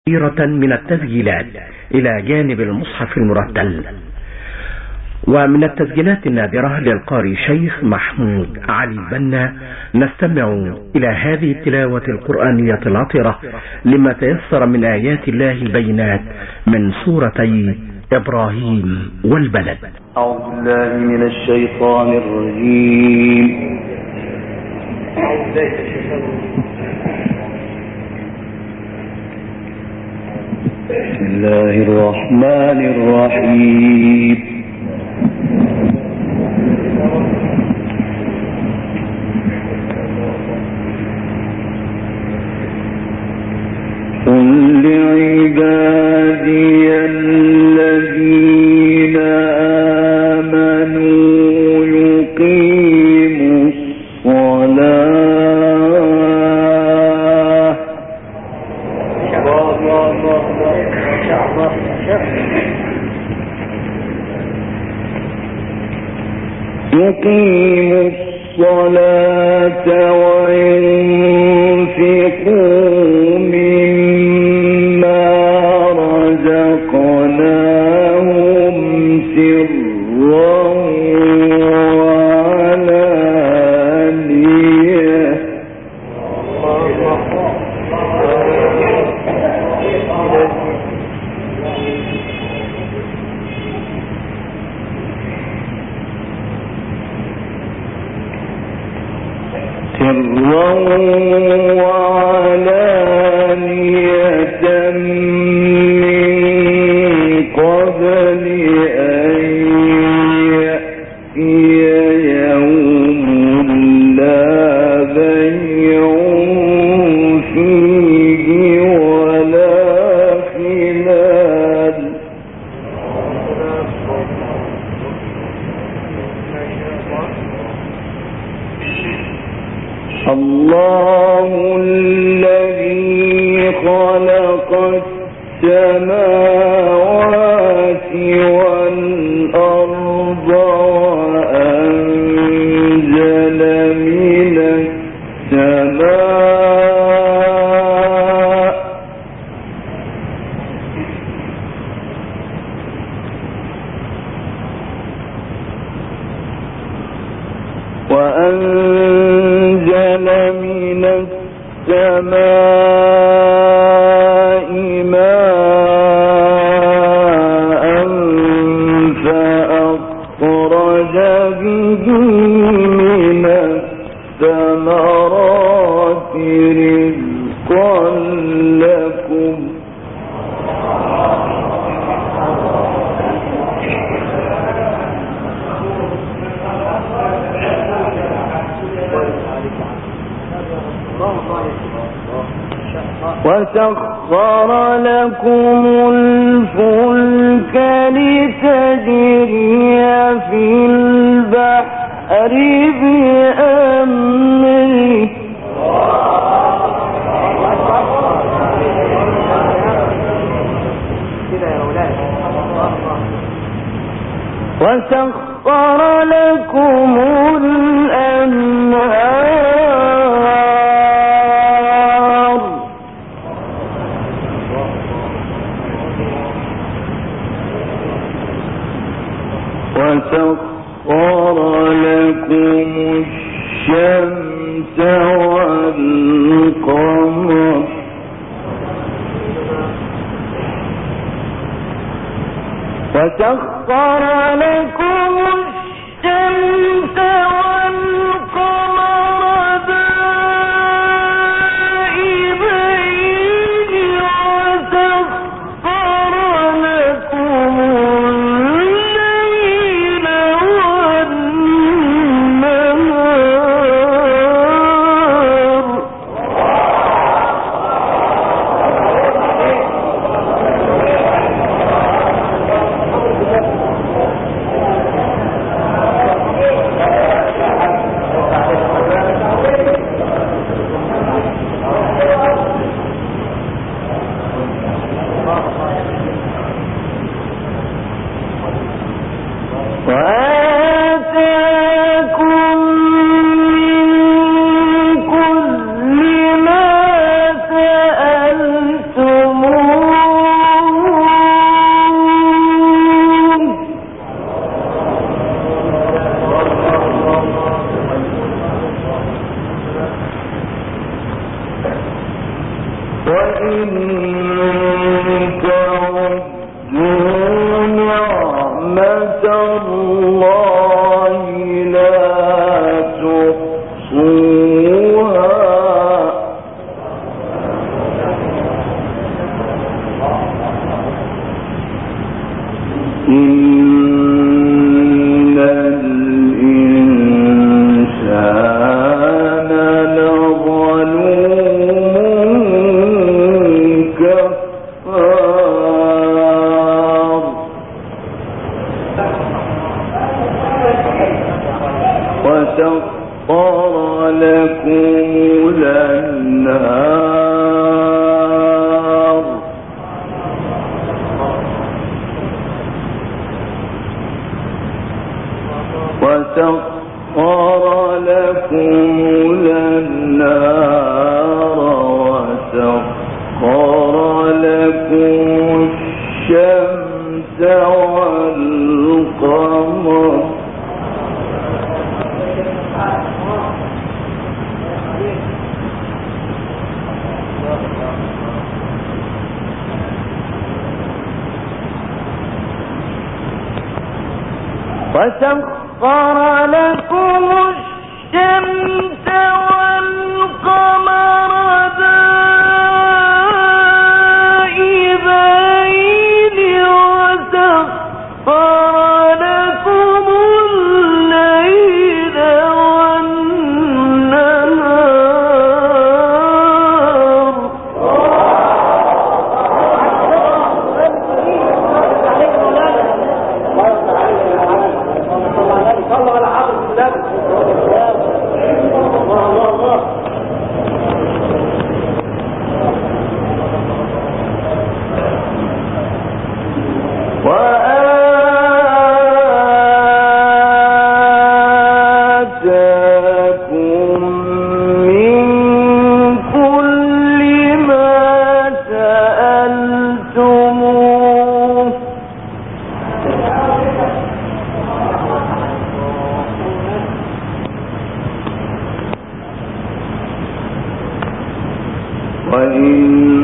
كثيرة من التسجيلات إلى جانب المصحف المرتل. ومن التسجيلات النادرة للقارئ شيخ محمود علي بنا نستمع إلى هذه التلاوة القرآنية العطرة لما تيسر من آيات الله البينات من سورتي إبراهيم والبلد. أعوذ بالله من الشيطان الرجيم. بسم الله الرحمن الرحيم. قل لعبادي الذين آمنوا يقيموا الصلاة وينفقوا مما رزقناهم سرا وعلانية من قبل أن يأتي يوم لا بيع فيه ولا خلال. الله الذي خلق السماوات والأرض وأنزل من السماء من السماء ماء فأخرج به من الثمرات رزقا لكم وسخر لكم الفلك لتجري في البحر بأمره وسخر لكم الأنهار وسخر لكم الشمس والقمر وسخر لكم الشمس والقمر دائبين وسخر لكم الليل والنهار إن الإنسان لظلوم كفار وسخر لكم الأنهار وسخر لكم الشمس والقمر دائبين وسخر لكم الليل والنهار وآتاكم من كل ما سألتموه وإن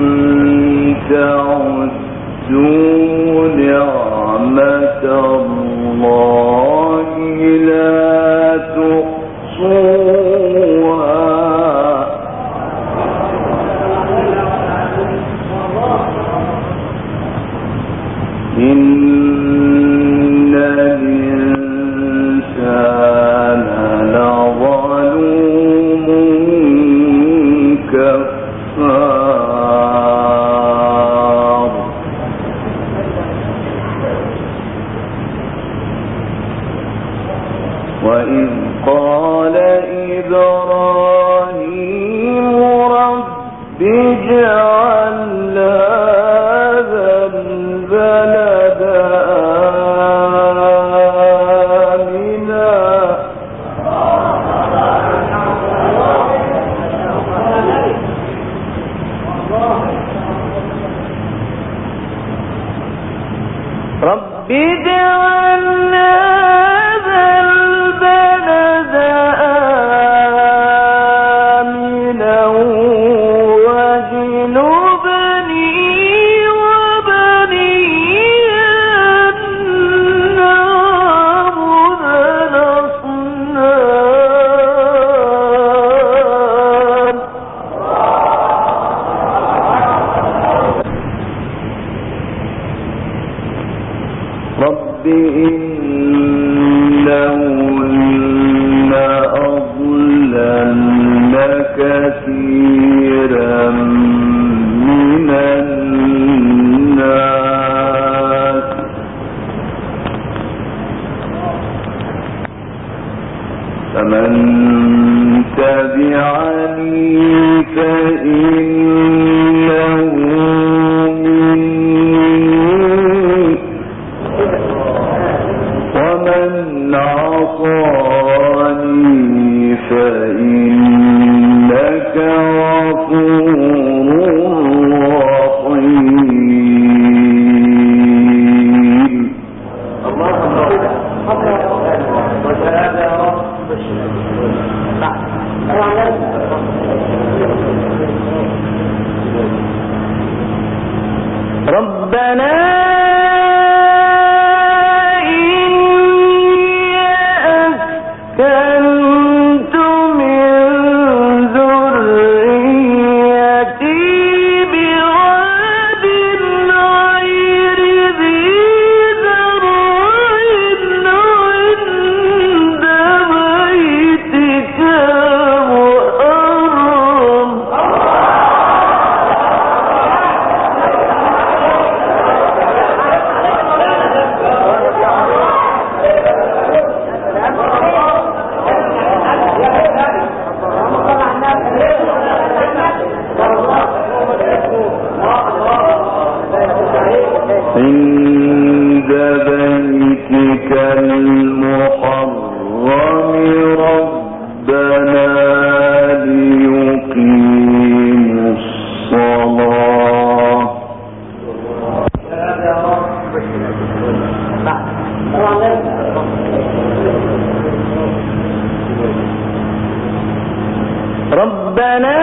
تعدوا نعمة الله لا تحصوها إن الإنسان لظلوم كفار وإذ قال إبراهيم رب اجعل هذا البلد آمنا رب اجعل هذا البلد آمنا واجنبني وبني أن نعبد الأصنام رب إنهن أضللن كثيرا من الناس فمن تبعني فإنه مني ومن عصاني فإنك غفور رحيم ربنا أسكنت من ذريتي بواد غير ذي زرع عند بيتك المحرم ربنا ليقيموا الصلاة ربنا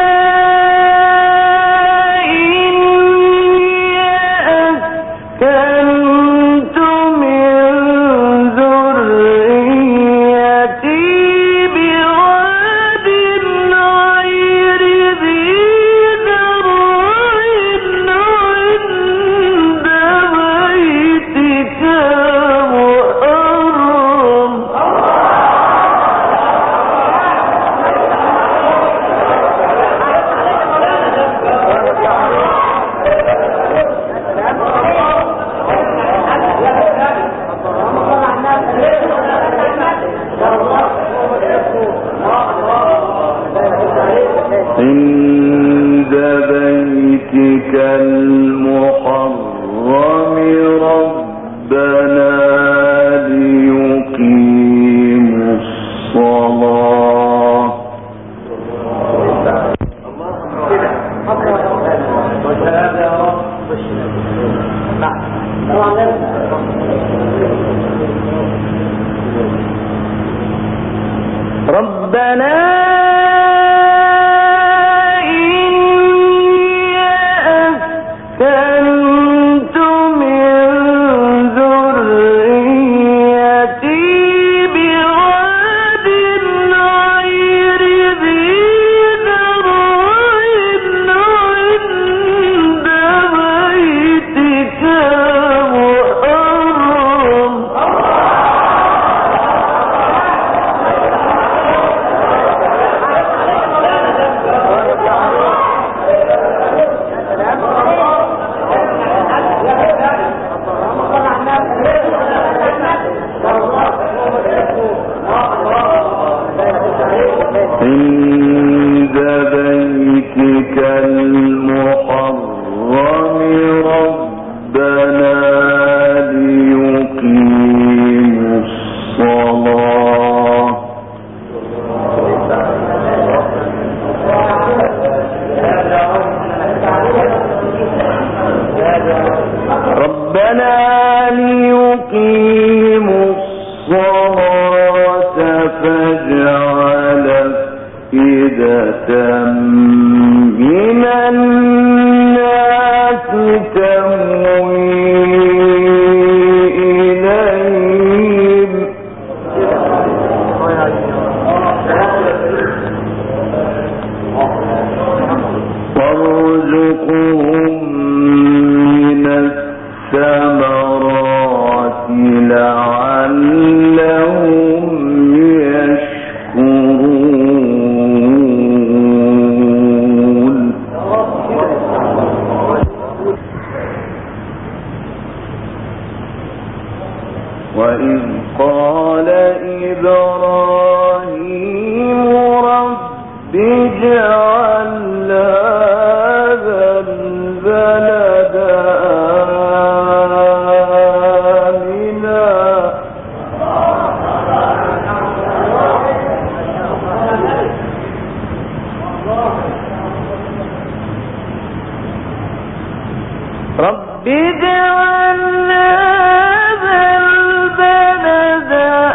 عند بيتك المحرم ربنا ليقيموا الصلاة ربنا عند بيتك المحرم ربنا ليقيموا الصلاة ربنا ليقيموا الصلاة فاجعل أفئدة من الناس تهوي إليهم وارزقهم من الثمرات لعلهم يشكرون وإذ قال إبراهيم رب اجعل هذا البلد آمنا رب اجعل هذا البلد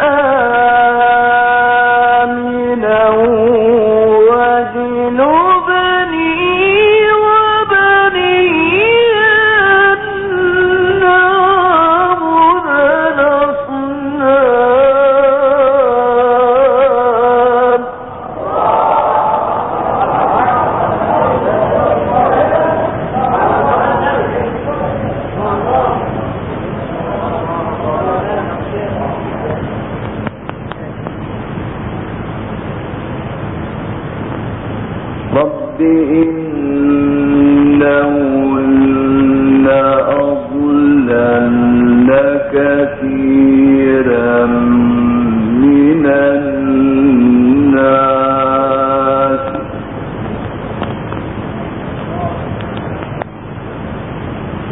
آمنا واجنبني وبني أن نعبد الأصنام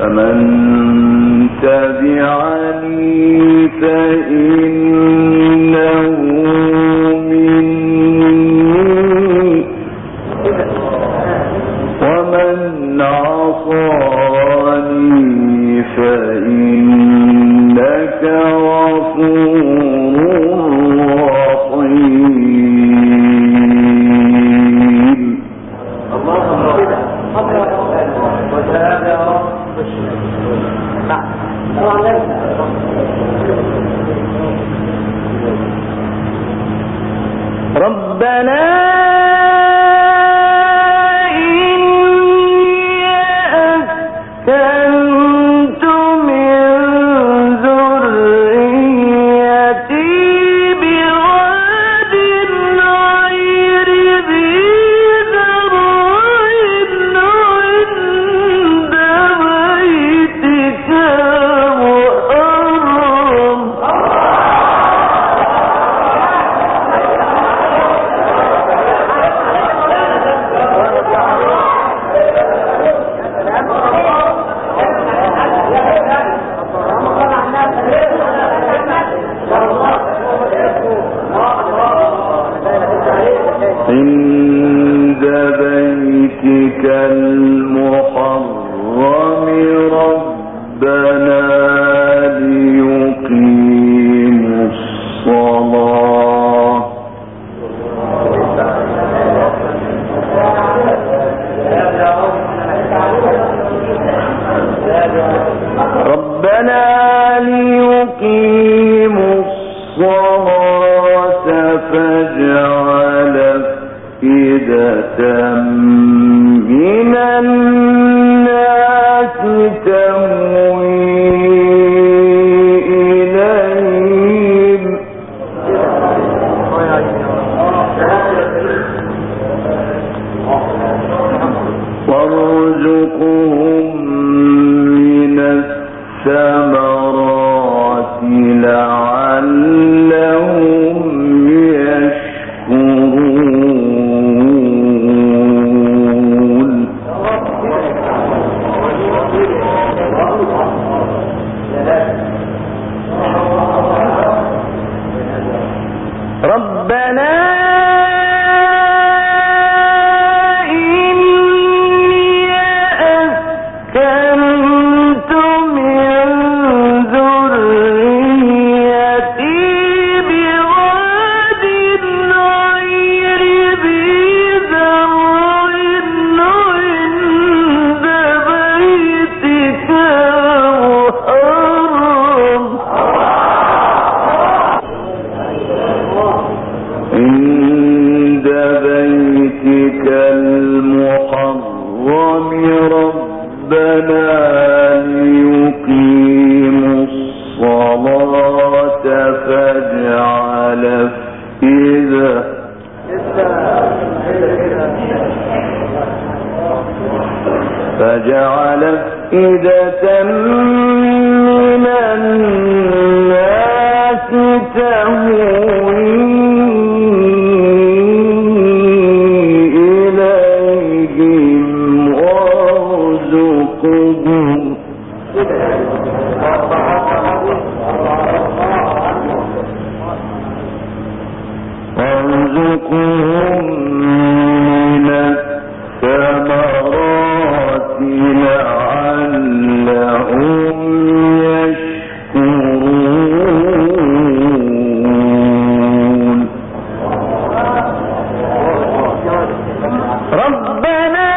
فمن تبعني فإنه مني ومن عصاني فإنك غفور رحيم. ربنا عند بيتك المحرم ربنا ليقيموا الصلاة فاجعل أفئدة من الناس تهوي إليهم وارزقهم من الثمرات لعلهم يشكرون. ربنا المحرم ربنا ليقيموا الصلاة فاجعل أفئدة من الناس تهوي وارزقهم من الثمرات لعلهم يشكرون. ربنا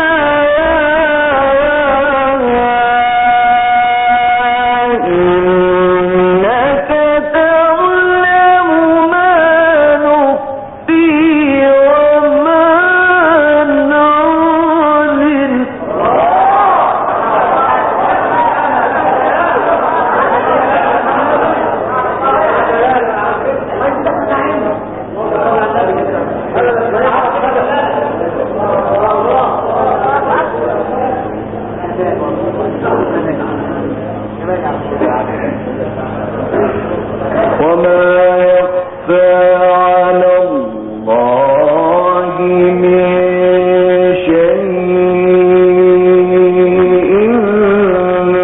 وما يخفى على الله من شيء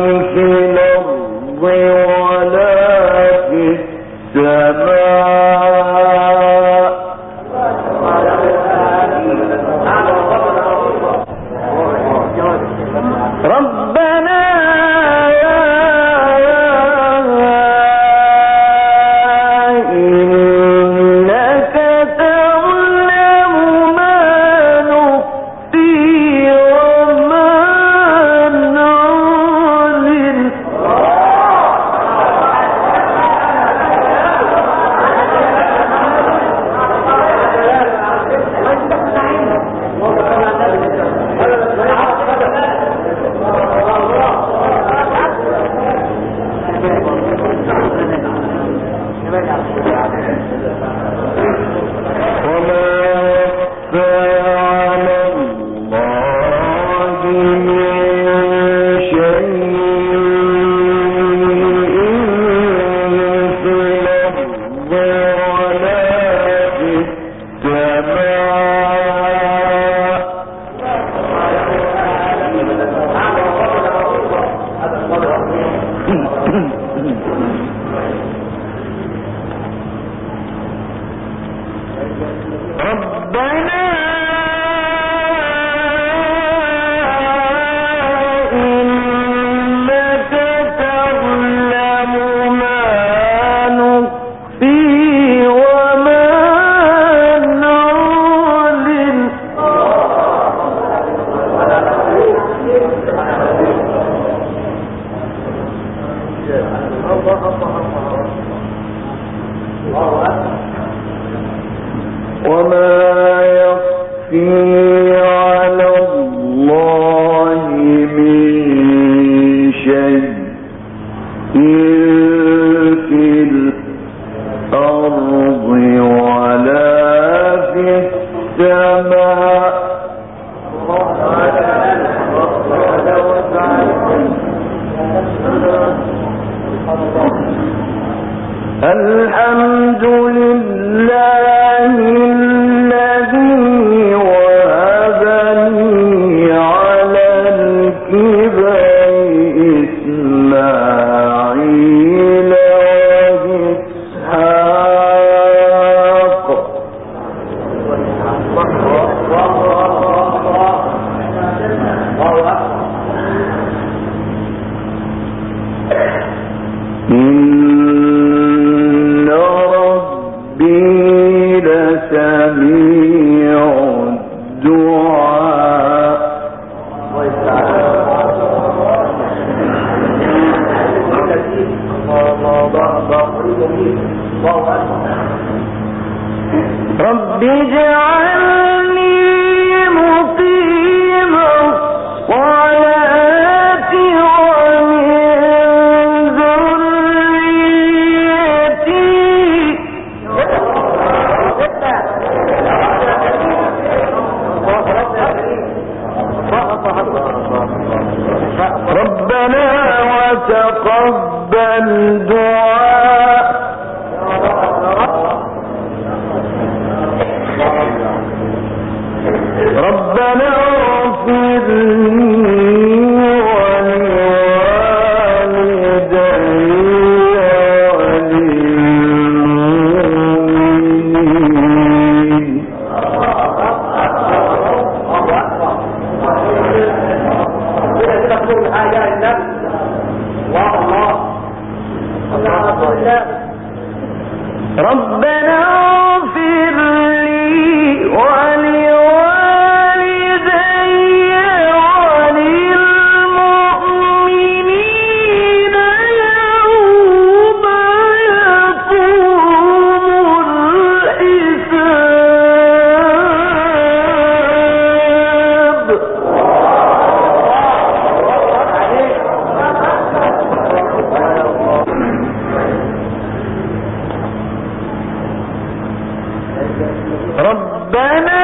الحمد لله الذي وهبني على الكبر إسماعيل وإسحاق إن ربي لسميع الدعاء رب اجعلني مقيم الصلاة ومن ذريتي ربنا وتقبل دعاء ربنا اغفر لي ولوالدي وللمؤمنين ربنا اغفر لي ولوالدي وللمؤمنين يوم يقوم الحساب ربنا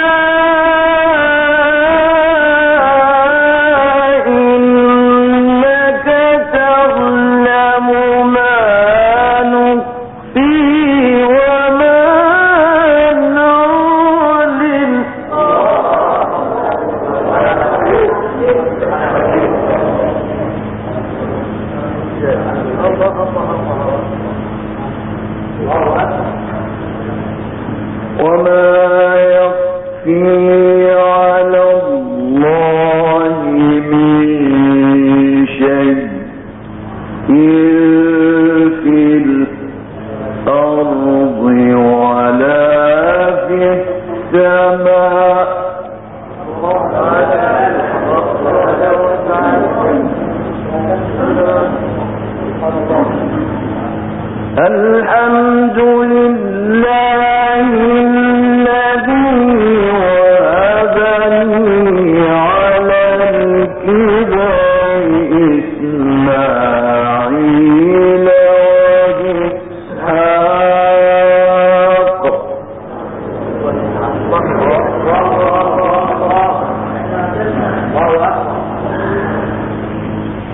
إنك تعلم ما نخفي وما نعلن وما يخفي على الله من شيء في الأرض ولا في السماء الحمد لله الذي وهبني على الكبر إسماعيل وإسحاق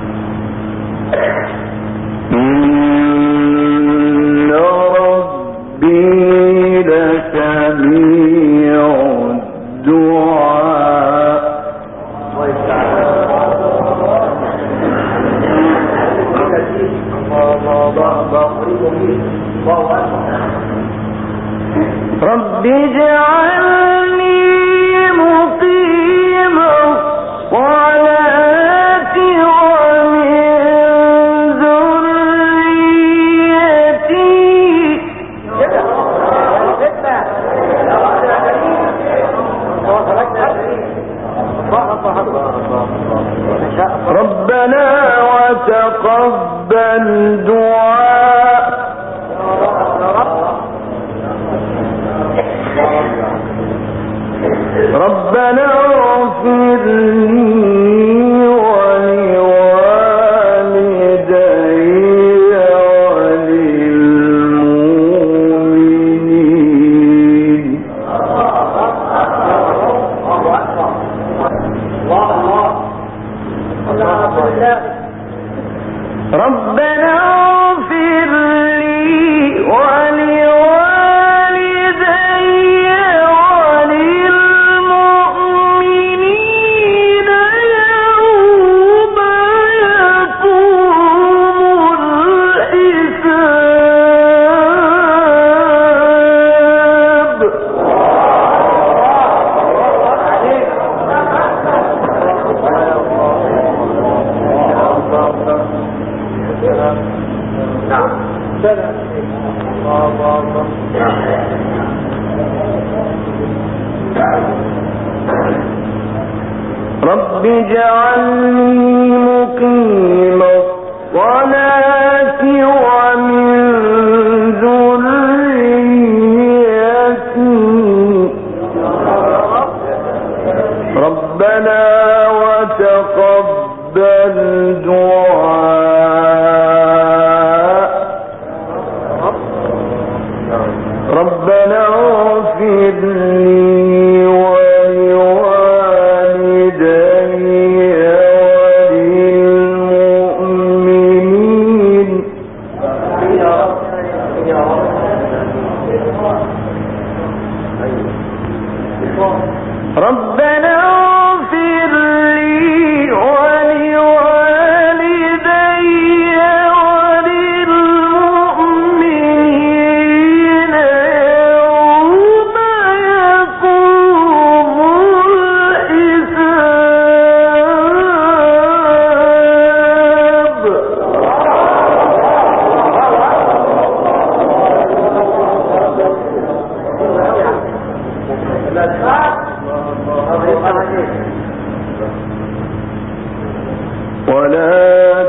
إن ربي رب اجعلني مقيم الصلاة ومن ذريتي ربنا وتقبل دعاء ربنا اغفر لي ولوالدي وللمؤمنين ربنا اغفر لي ولوالدي وللمؤمنين يوم يقوم الحساب رب اجعلني مقيم الصلاة ومن ذريتي ربنا وتقبل دعاء ربنا اغفر لي ولوالدي وللمؤمنين ربنا اغفر لي ولوالدي وللمؤمنين يوم يقوم الحساب ولا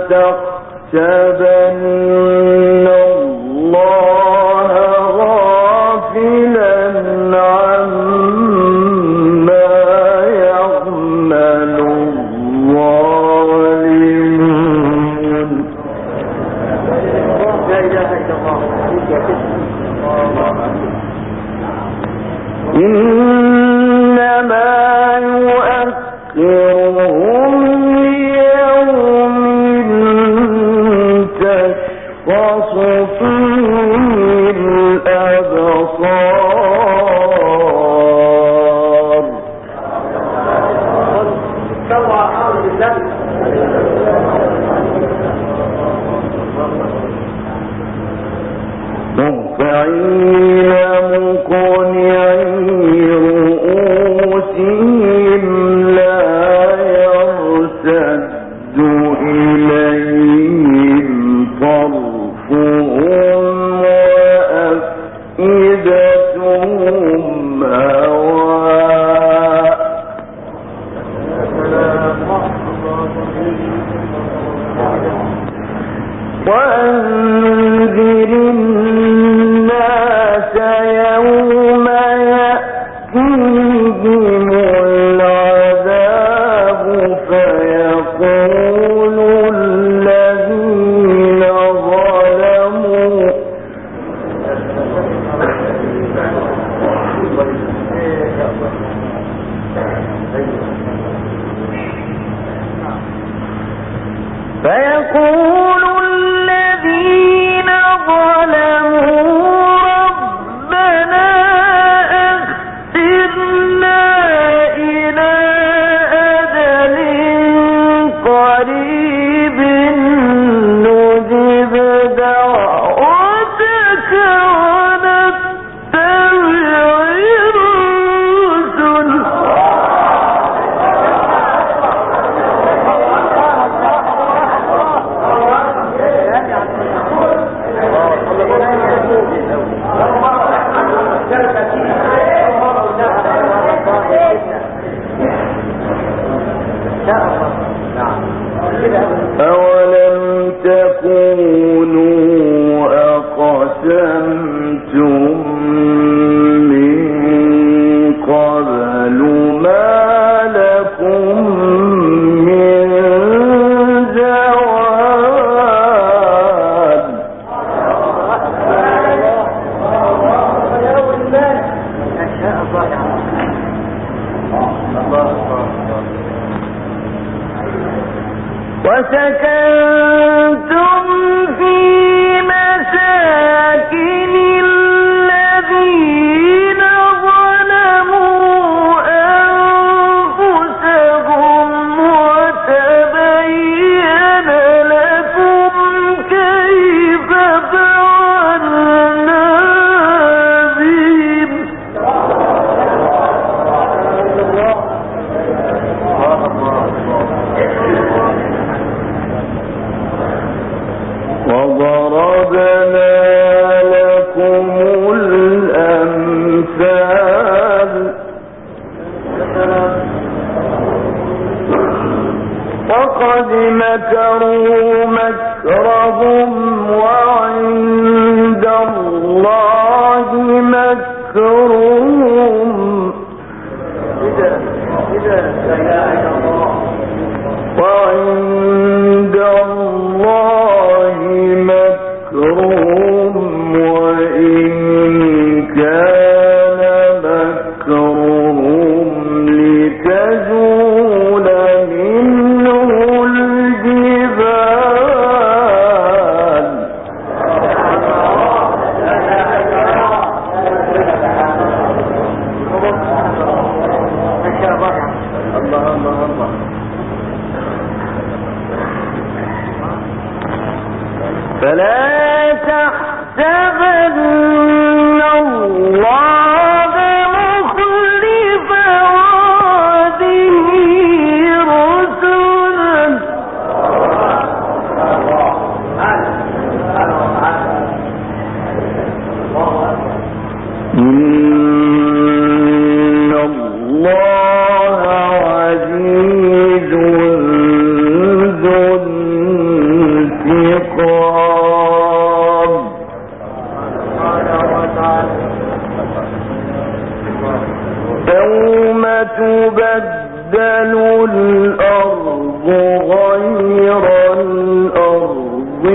تحسبن الله غافلا عما يعمل الظالمون لا إله إلا الله إنما يؤخرهم ليوم تشخص فيه الأبصار مهطعين مقنعي رؤوسهم لا يرتد إليهم طرفهم وأفئدتهم هواء وأنذر الناس يوم يأتيهم العذاب فيقول الذين ظلموا ربنا أخرنا إلى أجل قريب نجب دعوتنا أقسمتم من قبل ما لكم من زوال وسكنتم في مساكن الذين ظلموا أنفسهم وتبين لكم كيف فعلنا بهم وضربنا لكم الأمثال وقد مكروا مكرهم وعند الله مكرهم وعند الله مكرهم وإن كان مكرهم لتزول منه الجبال فلا تحسبن الله مخلف وعده رسله إن الله عزيز ذو انتقام يوم تبدل الأرض غير الأرض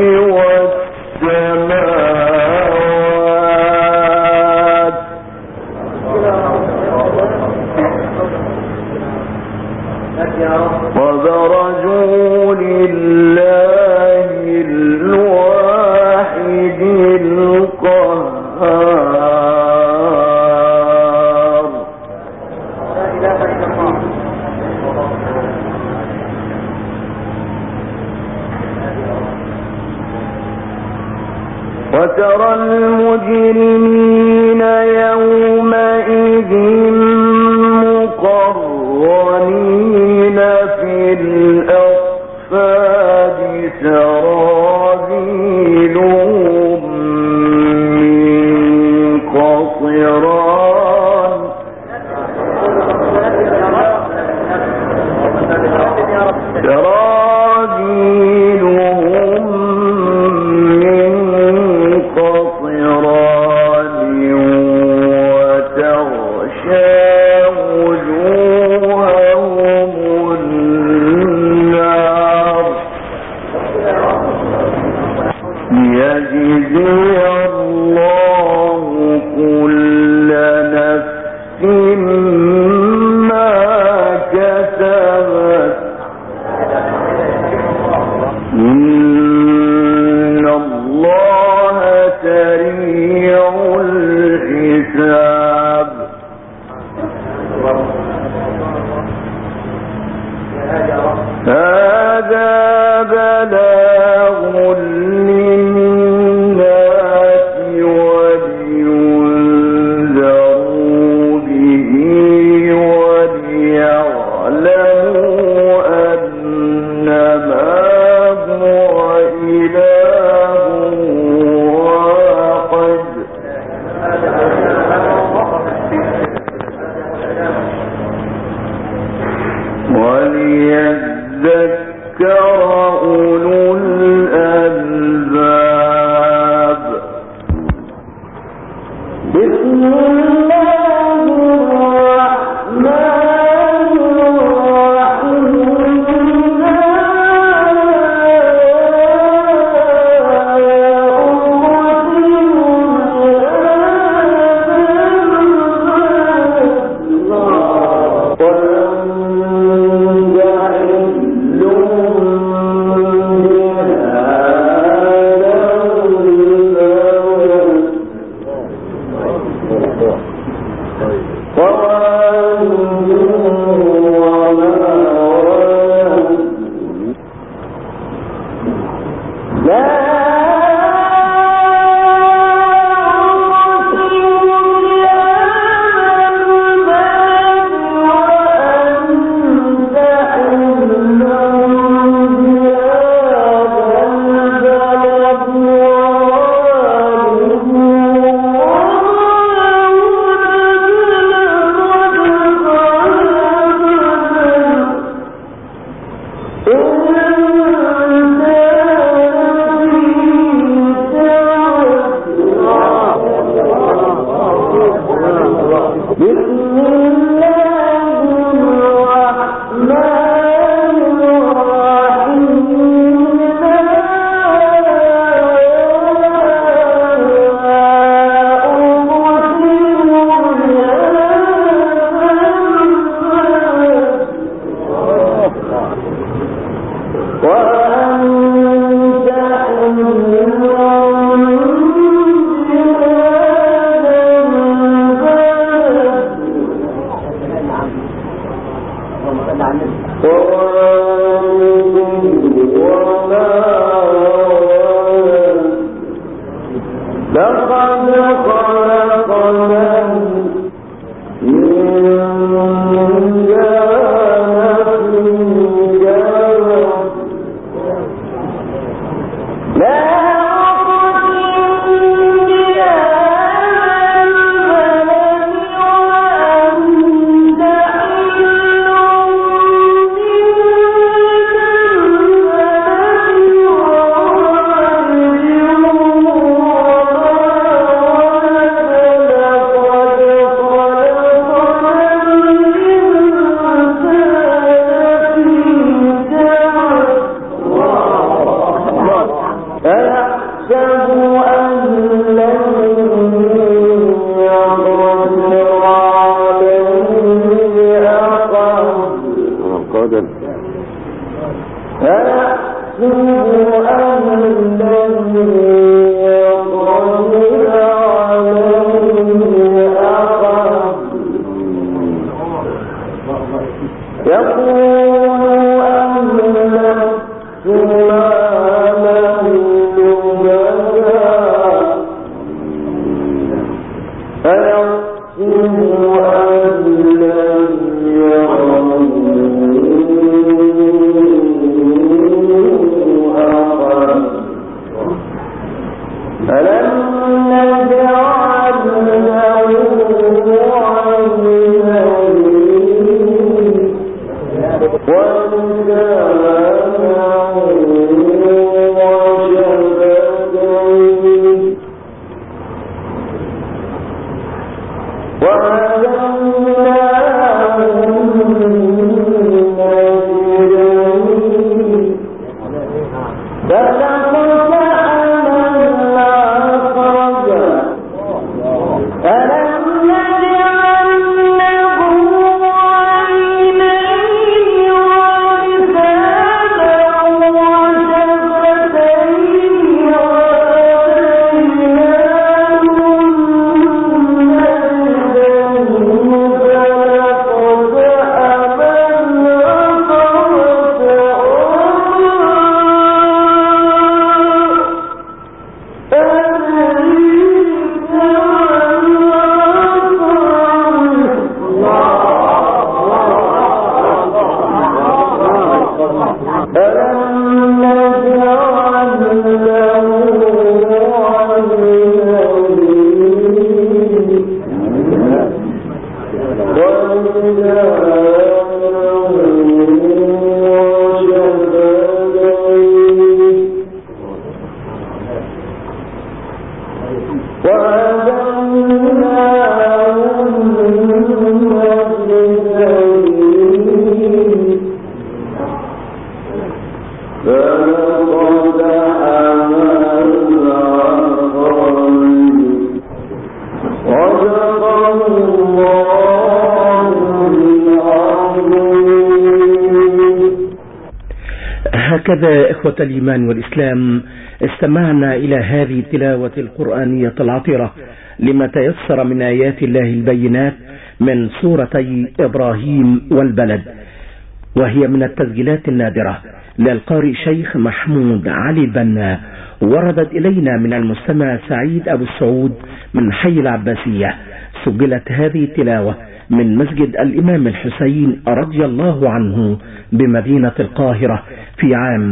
والسماوات وبرزوا لله الواحد القهار وترى المجرمين يومئذ مقرنين في الأصفاد سرابيلهم من قطران سرابيلهم من قطران وتغشى وجوههم النار ليجزي الله كل نفس ما كسبت إن الله سريع الحساب هذا بلاغ للناس هكذا إخوة الإيمان والإسلام استمعنا إلى هذه التلاوة القرآنية العطرة لما تيسر من آيات الله البينات من سورتي إبراهيم والبلد، وهي من التسجيلات النادرة للقارئ شيخ محمود علي بنا وردت إلينا من المستمع سعيد أبو السعود من حي العباسية. سجلت هذه التلاوة من مسجد الإمام الحسين رضي الله عنه بمدينة القاهرة في عام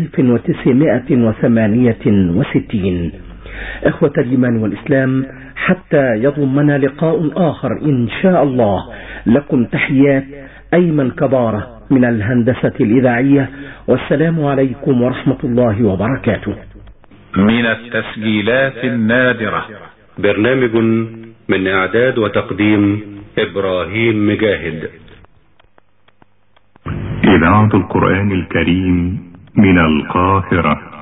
1968. إخوة الإيمان والإسلام، حتى يضمنا لقاء آخر إن شاء الله، لكم تحيات أيمن كبارة من الهندسة الإذاعية، والسلام عليكم ورحمة الله وبركاته. من التسجيلات النادرة، برنامج من إعداد وتقديم إبراهيم مجاهد. إذاعة القرآن الكريم من القاهرة.